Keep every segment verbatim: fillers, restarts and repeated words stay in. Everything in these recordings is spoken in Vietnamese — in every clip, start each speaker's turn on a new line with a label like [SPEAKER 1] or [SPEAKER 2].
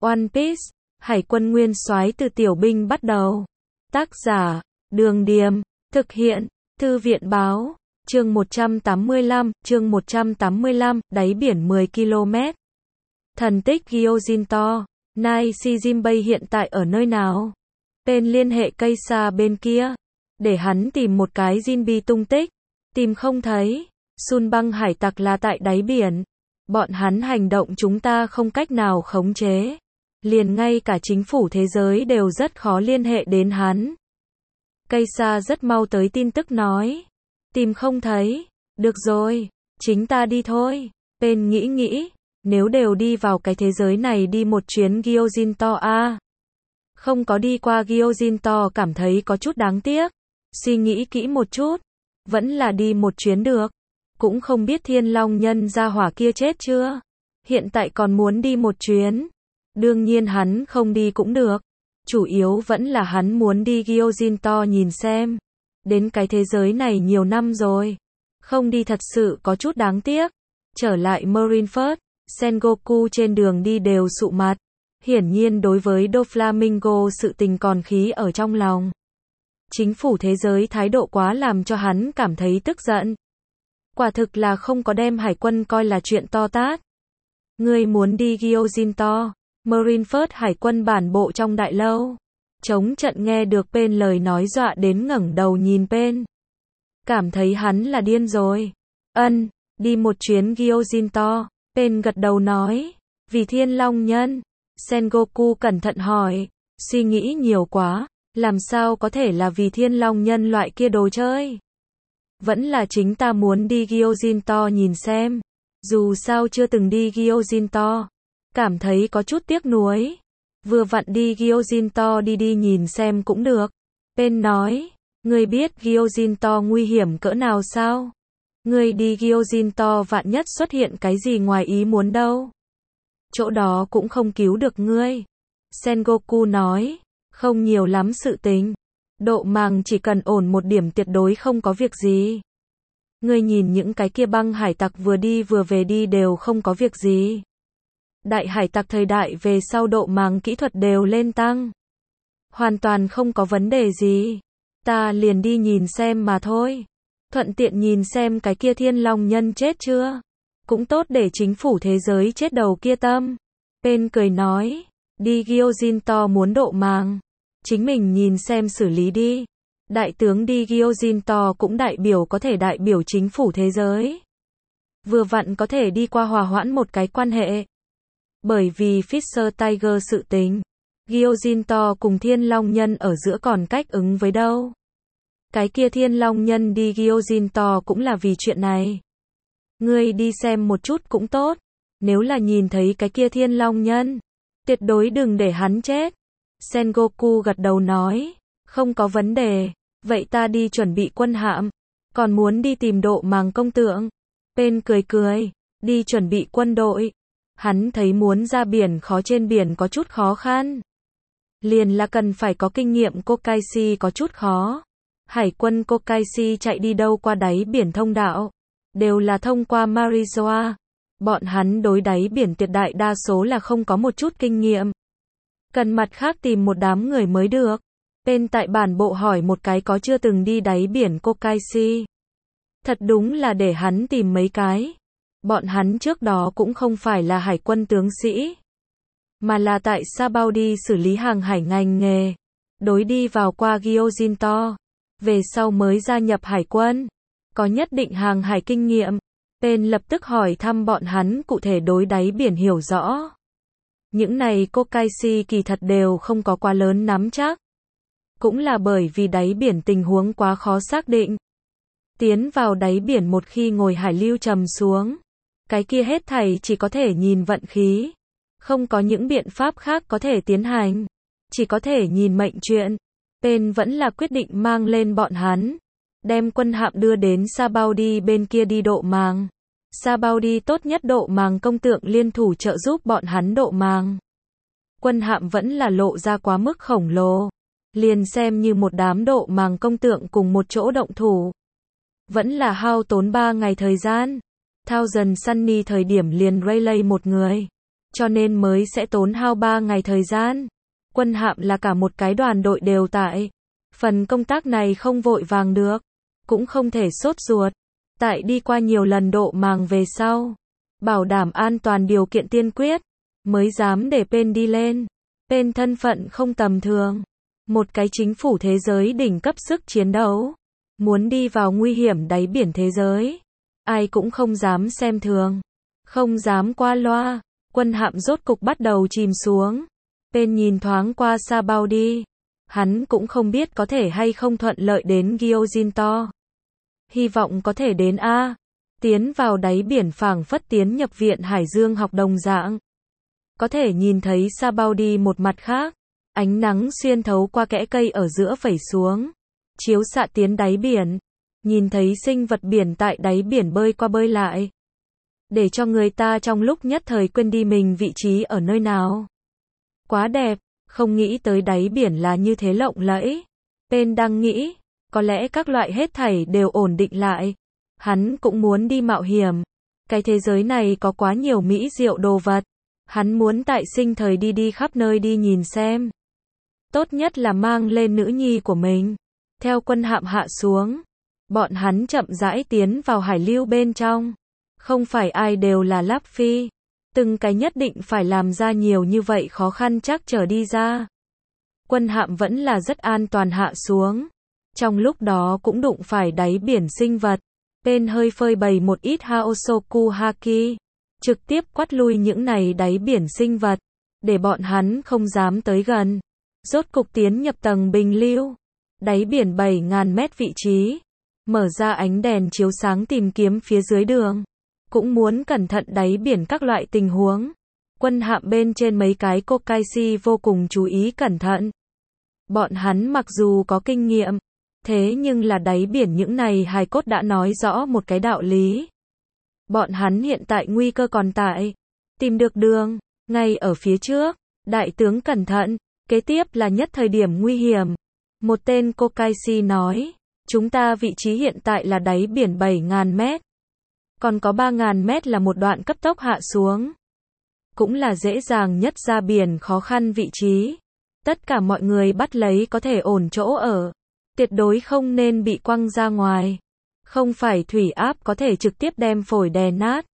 [SPEAKER 1] One Piece, Hải quân nguyên soái từ tiểu binh bắt đầu. Tác giả, Đường Điềm, thực hiện, Thư viện báo, chương một trăm tám mươi lăm, chương một trăm tám mươi lăm, đáy biển mười ki lô mét. Thần tích Gyojin to, Nai Si Jinbei hiện tại ở nơi nào? Tên liên hệ cây xa bên kia, để hắn tìm một cái Jinbei tung tích, tìm không thấy. Sun băng hải tặc là tại đáy biển, bọn hắn hành động chúng ta không cách nào khống chế, liền ngay cả chính phủ thế giới đều rất khó liên hệ đến hắn. Cây xa rất mau tới tin tức nói, tìm không thấy, được rồi, chính ta đi thôi. Pen nghĩ nghĩ, nếu đều đi vào cái thế giới này đi một chuyến Gyojin to a. Không có đi qua Gyojin to cảm thấy có chút đáng tiếc, suy nghĩ kỹ một chút, vẫn là đi một chuyến được. Cũng không biết Thiên Long nhân gia hỏa kia chết chưa, hiện tại còn muốn đi một chuyến. Đương nhiên hắn không đi cũng được, chủ yếu vẫn là hắn muốn đi Gyojin to nhìn xem. Đến cái thế giới này nhiều năm rồi, không đi thật sự có chút đáng tiếc. Trở lại Marineford, Sengoku trên đường đi đều sụ mặt, hiển nhiên đối với Doflamingo sự tình còn khí ở trong lòng. Chính phủ thế giới thái độ quá làm cho hắn cảm thấy tức giận. Quả thực là không có đem hải quân coi là chuyện to tát. Ngươi muốn đi Gyojin to, Marineford hải quân bản bộ trong đại lâu. Chống trận nghe được Pen lời nói dọa đến ngẩng đầu nhìn Pen. Cảm thấy hắn là điên rồi. Ân, đi một chuyến Gyojin to, Pen gật đầu nói. Vì Thiên Long nhân, Sengoku cẩn thận hỏi, suy nghĩ nhiều quá, làm sao có thể là vì Thiên Long nhân loại kia đồ chơi. Vẫn là chính ta muốn đi Gyojin to nhìn xem, dù sao chưa từng đi Gyojin to, cảm thấy có chút tiếc nuối. Vừa vặn đi Gyojin to đi đi nhìn xem cũng được. Pen nói, ngươi biết Gyojin to nguy hiểm cỡ nào sao? Ngươi đi Gyojin to vạn nhất xuất hiện cái gì ngoài ý muốn đâu. Chỗ đó cũng không cứu được ngươi. Sengoku nói, không nhiều lắm sự tình. Độ màng chỉ cần ổn một điểm tuyệt đối không có việc gì. Ngươi nhìn những cái kia băng hải tặc vừa đi vừa về đi đều không có việc gì. Đại hải tặc thời đại về sau độ màng kỹ thuật đều lên tăng. Hoàn toàn không có vấn đề gì. Ta liền đi nhìn xem mà thôi. Thuận tiện nhìn xem cái kia Thiên Long nhân chết chưa. Cũng tốt để chính phủ thế giới chết đầu kia tâm. Pen cười nói, đi Gyojin to muốn độ màng. Chính mình nhìn xem xử lý đi. Đại tướng đi Gyojin to cũng đại biểu có thể đại biểu chính phủ thế giới. Vừa vặn có thể đi qua hòa hoãn một cái quan hệ. Bởi vì Fisher Tiger sự tình, Gyojin to cùng Thiên Long nhân ở giữa còn cách ứng với đâu. Cái kia Thiên Long nhân đi Gyojin to cũng là vì chuyện này. Ngươi đi xem một chút cũng tốt. Nếu là nhìn thấy cái kia Thiên Long nhân, tuyệt đối đừng để hắn chết. Sengoku gật đầu nói, không có vấn đề, vậy ta đi chuẩn bị quân hạm, còn muốn đi tìm độ màng công tượng. Pen cười cười, đi chuẩn bị quân đội. Hắn thấy muốn ra biển khó trên biển có chút khó khăn. Liền là cần phải có kinh nghiệm Kokaishi có chút khó. Hải quân Kokaishi chạy đi đâu qua đáy biển thông đạo, đều là thông qua Marizoa. Bọn hắn đối đáy biển tuyệt đại đa số là không có một chút kinh nghiệm. Cần mặt khác tìm một đám người mới được. Pen tại bản bộ hỏi một cái có chưa từng đi đáy biển Kokaishi. Thật đúng là để hắn tìm mấy cái. Bọn hắn trước đó cũng không phải là hải quân tướng sĩ, mà là tại Sabaudi xử lý hàng hải ngành nghề. Đối đi vào qua Gyojin to, về sau mới gia nhập hải quân, có nhất định hàng hải kinh nghiệm. Pen lập tức hỏi thăm bọn hắn cụ thể đối đáy biển hiểu rõ. Những này Kokaishi kỳ thật đều không có quá lớn nắm chắc. Cũng là bởi vì đáy biển tình huống quá khó xác định. Tiến vào đáy biển một khi ngồi hải lưu trầm xuống, cái kia hết thảy chỉ có thể nhìn vận khí. Không có những biện pháp khác có thể tiến hành. Chỉ có thể nhìn mệnh chuyện. Pen vẫn là quyết định mang lên bọn hắn. Đem quân hạm đưa đến Sabaudi bên kia đi độ màng. Sabaudi tốt nhất độ màng công tượng liên thủ trợ giúp bọn hắn độ màng. Quân hạm vẫn là lộ ra quá mức khổng lồ. Liền xem như một đám độ màng công tượng cùng một chỗ động thủ. Vẫn là hao tốn ba ngày thời gian. Thousand Sunny thời điểm liền Rayleigh một người. cho nên mới sẽ tốn hao ba ngày thời gian. Quân hạm là cả một cái đoàn đội đều tại. Phần công tác này không vội vàng được, cũng không thể sốt ruột. Tại đi qua nhiều lần độ màng về sau, bảo đảm an toàn điều kiện tiên quyết, mới dám để Pen đi lên. Pen thân phận không tầm thường. Một cái chính phủ thế giới đỉnh cấp sức chiến đấu. Muốn đi vào nguy hiểm đáy biển thế giới. Ai cũng không dám xem thường. Không dám qua loa. Quân hạm rốt cục bắt đầu chìm xuống. Pen nhìn thoáng qua Sabaody. Hắn cũng không biết có thể hay không thuận lợi đến Gyojin-to. Hy vọng có thể đến A. Tiến vào đáy biển phảng phất tiến nhập viện Hải Dương học đồng dạng. Có thể nhìn thấy Sabaody một mặt khác. Ánh nắng xuyên thấu qua kẽ cây ở giữa phẩy xuống. Chiếu xạ tiến đáy biển. Nhìn thấy sinh vật biển tại đáy biển bơi qua bơi lại. Để cho người ta trong lúc nhất thời quên đi mình vị trí ở nơi nào. Quá đẹp, không nghĩ tới đáy biển là như thế lộng lẫy. Pen đang nghĩ, có lẽ các loại hết thảy đều ổn định lại. Hắn cũng muốn đi mạo hiểm. Cái thế giới này có quá nhiều mỹ diệu đồ vật. Hắn muốn tại sinh thời đi đi khắp nơi đi nhìn xem. Tốt nhất là mang lên nữ nhi của mình. Theo quân hạm hạ xuống, bọn hắn chậm rãi tiến vào hải lưu bên trong. Không phải ai đều là Láp Phi. Từng cái nhất định phải làm ra nhiều như vậy khó khăn chắc trở đi ra. Quân hạm vẫn là rất an toàn hạ xuống. Trong lúc đó cũng đụng phải đáy biển sinh vật. Pen hơi phơi bày một ít Haosoku Haki. Trực tiếp quát lui những này đáy biển sinh vật. Để bọn hắn không dám tới gần. Rốt cục tiến nhập tầng bình lưu. Đáy biển bảy nghìn mét vị trí. Mở ra ánh đèn chiếu sáng tìm kiếm phía dưới đường. Cũng muốn cẩn thận đáy biển các loại tình huống. Quân hạm bên trên mấy cái Kokaishi vô cùng chú ý cẩn thận. Bọn hắn mặc dù có kinh nghiệm, thế nhưng là đáy biển những này hài cốt đã nói rõ một cái đạo lý. Bọn hắn hiện tại nguy cơ còn tại. Tìm được đường, ngay ở phía trước. Đại tướng cẩn thận, kế tiếp là nhất thời điểm nguy hiểm. Một tên Kokaishi nói, chúng ta vị trí hiện tại là đáy biển bảy nghìn mét. Còn có ba nghìn mét là một đoạn cấp tốc hạ xuống. Cũng là dễ dàng nhất ra biển khó khăn vị trí. Tất cả mọi người bắt lấy có thể ổn chỗ ở. Tuyệt đối không nên bị quăng ra ngoài. Không phải thủy áp có thể trực tiếp đem phổi đè nát.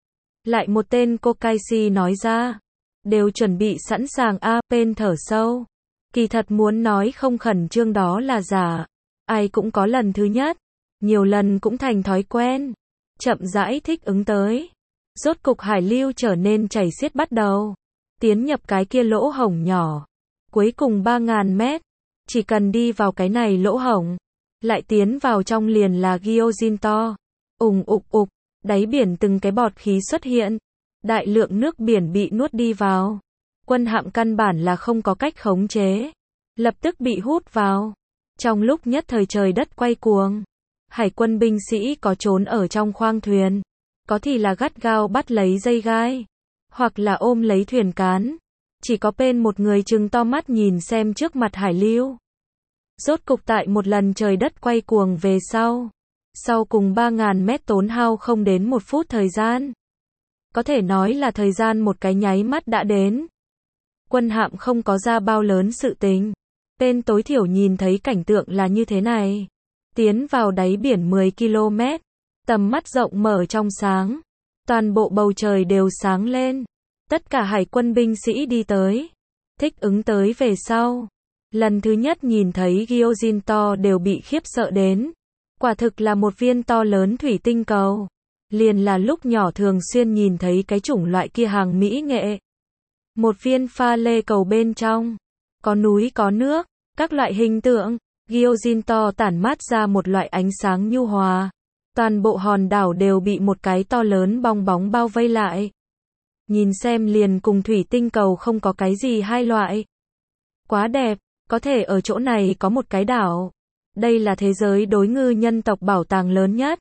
[SPEAKER 1] Lại một tên Kokaishi nói ra. Đều chuẩn bị sẵn sàng a. Pen thở sâu. Kỳ thật muốn nói không khẩn trương đó là giả. Ai cũng có lần thứ nhất. Nhiều lần cũng thành thói quen. Chậm rãi thích ứng tới. Rốt cục hải lưu trở nên chảy xiết bắt đầu. Tiến nhập cái kia lỗ hổng nhỏ. Cuối cùng ba nghìn mét. Chỉ cần đi vào cái này lỗ hổng. Lại tiến vào trong liền là Gyojin-to. Ùng ục ục. Đáy biển từng cái bọt khí xuất hiện. Đại lượng nước biển bị nuốt đi vào. Quân hạm căn bản là không có cách khống chế. Lập tức bị hút vào. Trong lúc nhất thời trời đất quay cuồng. Hải quân binh sĩ có trốn ở trong khoang thuyền. Có thì là gắt gao bắt lấy dây gai. Hoặc là ôm lấy thuyền cán. Chỉ có Pen một người trừng to mắt nhìn xem trước mặt hải lưu. Rốt cục tại một lần trời đất quay cuồng về sau. Sau cùng ba nghìn mét tốn hao không đến một phút thời gian. Có thể nói là thời gian một cái nháy mắt đã đến. Quân hạm không có ra bao lớn sự tình. Pen tối thiểu nhìn thấy cảnh tượng là như thế này. Tiến vào đáy biển mười ki lô mét. Tầm mắt rộng mở trong sáng. Toàn bộ bầu trời đều sáng lên. Tất cả hải quân binh sĩ đi tới. Thích ứng tới về sau. Lần thứ nhất nhìn thấy Gyojin-to đều bị khiếp sợ đến. Quả thực là một viên to lớn thủy tinh cầu. Liền là lúc nhỏ thường xuyên nhìn thấy cái chủng loại kia hàng mỹ nghệ. Một viên pha lê cầu bên trong. Có núi có nước. Các loại hình tượng. Gyojin-to tản mát ra một loại ánh sáng nhu hòa. Toàn bộ hòn đảo đều bị một cái to lớn bong bóng bao vây lại. Nhìn xem liền cùng thủy tinh cầu không có cái gì hai loại. Quá đẹp, có thể ở chỗ này có một cái đảo. Đây là thế giới đối ngư nhân tộc bảo tàng lớn nhất.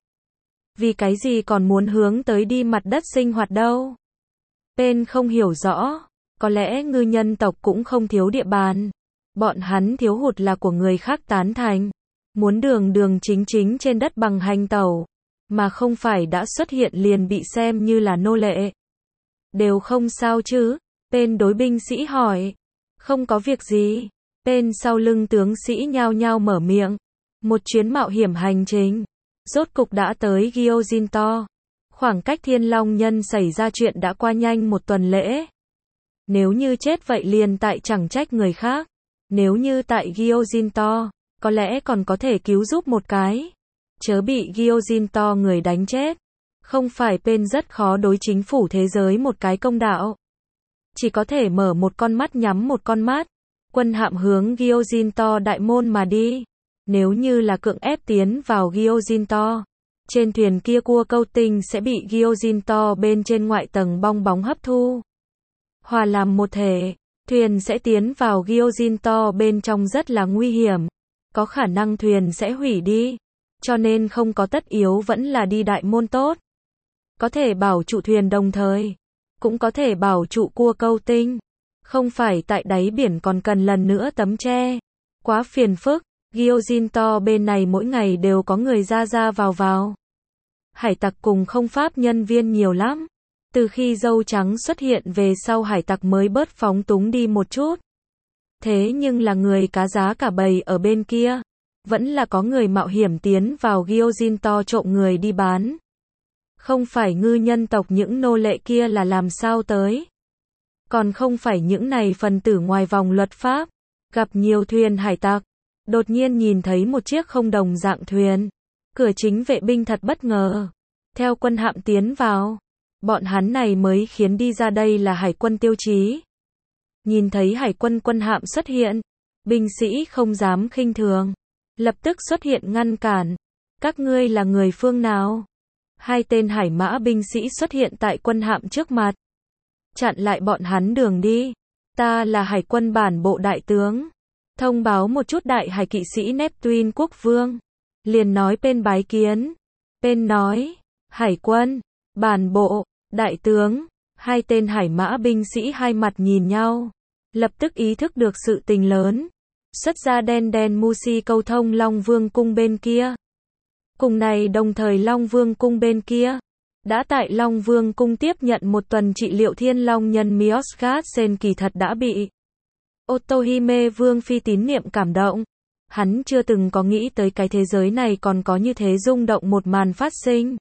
[SPEAKER 1] Vì cái gì còn muốn hướng tới đi mặt đất sinh hoạt đâu? Pen không hiểu rõ. Có lẽ ngư nhân tộc cũng không thiếu địa bàn. Bọn hắn thiếu hụt là của người khác tán thành. Muốn đường đường chính chính trên đất bằng hành tẩu. Mà không phải đã xuất hiện liền bị xem như là nô lệ. Đều không sao chứ? Bên đối binh sĩ hỏi. Không có việc gì. Bên sau lưng tướng sĩ nhao nhao mở miệng. Một chuyến mạo hiểm hành trình. Rốt cục đã tới Gyojin-to. Khoảng cách Thiên Long Nhân xảy ra chuyện đã qua nhanh một tuần lễ. Nếu như chết vậy liền tại chẳng trách người khác. Nếu như tại Gyojin-to, có lẽ còn có thể cứu giúp một cái. Chớ bị Gyojin-to người đánh chết. Không phải Pen rất khó đối chính phủ thế giới một cái công đạo. Chỉ có thể mở một con mắt nhắm một con mắt. Quân hạm hướng Gyojin-to đại môn mà đi. Nếu như là cưỡng ép tiến vào Gyojin-to, trên thuyền kia cua câu tinh sẽ bị Gyojin-to bên trên ngoại tầng bong bóng hấp thu. Hòa làm một thể, thuyền sẽ tiến vào Gyojin-to bên trong rất là nguy hiểm. Có khả năng thuyền sẽ hủy đi. Cho nên không có tất yếu vẫn là đi đại môn tốt. Có thể bảo trụ thuyền đồng thời. Cũng có thể bảo trụ cua câu tinh. Không phải tại đáy biển còn cần lần nữa tấm che. Quá phiền phức. Gyojin-to bên này mỗi ngày đều có người ra ra vào vào. Hải tặc cùng không pháp nhân viên nhiều lắm. Từ khi dâu trắng xuất hiện về sau hải tặc mới bớt phóng túng đi một chút. Thế nhưng là người cá giá cả bầy ở bên kia. Vẫn là có người mạo hiểm tiến vào Gyojin-to trộm người đi bán. Không phải ngư nhân tộc những nô lệ kia là làm sao tới. Còn không phải những này phần tử ngoài vòng luật pháp. Gặp nhiều thuyền hải tặc. Đột nhiên nhìn thấy một chiếc không đồng dạng thuyền. Cửa chính vệ binh thật bất ngờ. Theo quân hạm tiến vào. Bọn hắn này mới khiến đi ra đây là hải quân tiêu chí. Nhìn thấy hải quân quân hạm xuất hiện. Binh sĩ không dám khinh thường. Lập tức xuất hiện ngăn cản. Các ngươi là người phương nào? Hai tên hải mã binh sĩ xuất hiện tại quân hạm trước mặt. Chặn lại bọn hắn đường đi. Ta là hải quân bản bộ đại tướng. Thông báo một chút đại hải kỵ sĩ Neptune quốc vương. Liền nói Pen bái kiến. Pen nói. Hải quân. Bản bộ. Đại tướng. Hai tên hải mã binh sĩ hai mặt nhìn nhau. Lập tức ý thức được sự tình lớn. Xuất ra đen đen Musi câu thông Long Vương cung bên kia. Cùng này đồng thời Long Vương cung bên kia. Đã tại Long Vương cung tiếp nhận một tuần trị liệu Thiên Long Nhân Miosgat Sen kỳ thật đã bị Otohime Vương Phi tín niệm cảm động. Hắn chưa từng có nghĩ tới cái thế giới này còn có như thế rung động một màn phát sinh.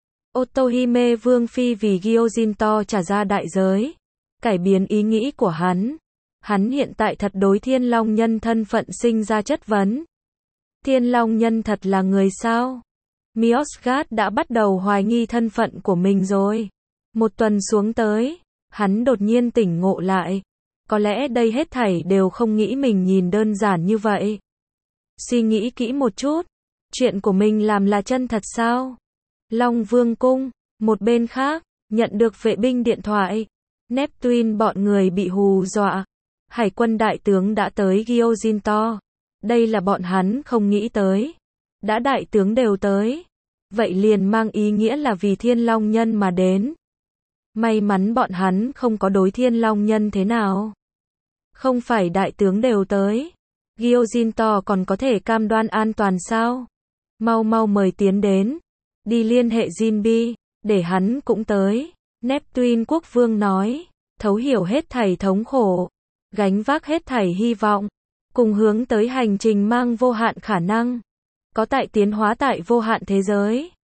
[SPEAKER 1] Otohime Vương Phi vì Gyojin-to trả ra đại giới. Cải biến ý nghĩ của hắn. Hắn hiện tại thật đối Thiên Long Nhân thân phận sinh ra chất vấn. Thiên Long Nhân thật là người sao? Miosgat đã bắt đầu hoài nghi thân phận của mình rồi. Một tuần xuống tới, hắn đột nhiên tỉnh ngộ lại. Có lẽ đây hết thảy đều không nghĩ mình nhìn đơn giản như vậy. Suy nghĩ kỹ một chút. Chuyện của mình làm là chân thật sao? Long Vương cung, một bên khác, nhận được vệ binh điện thoại. Neptune bọn người bị hù dọa. Hải quân đại tướng đã tới Gyojin-to. Đây là bọn hắn không nghĩ tới. Đã đại tướng đều tới. Vậy liền mang ý nghĩa là vì Thiên Long Nhân mà đến. May mắn bọn hắn không có đối Thiên Long Nhân thế nào. Không phải đại tướng đều tới. Gyojin-to còn có thể cam đoan an toàn sao? Mau mau mời tiến đến. Đi liên hệ Jinbi, để hắn cũng tới. Neptune quốc vương nói. Thấu hiểu hết thảy thống khổ. Gánh vác hết thảy hy vọng. Cùng hướng tới hành trình mang vô hạn khả năng. Có tại tiến hóa tại vô hạn thế giới.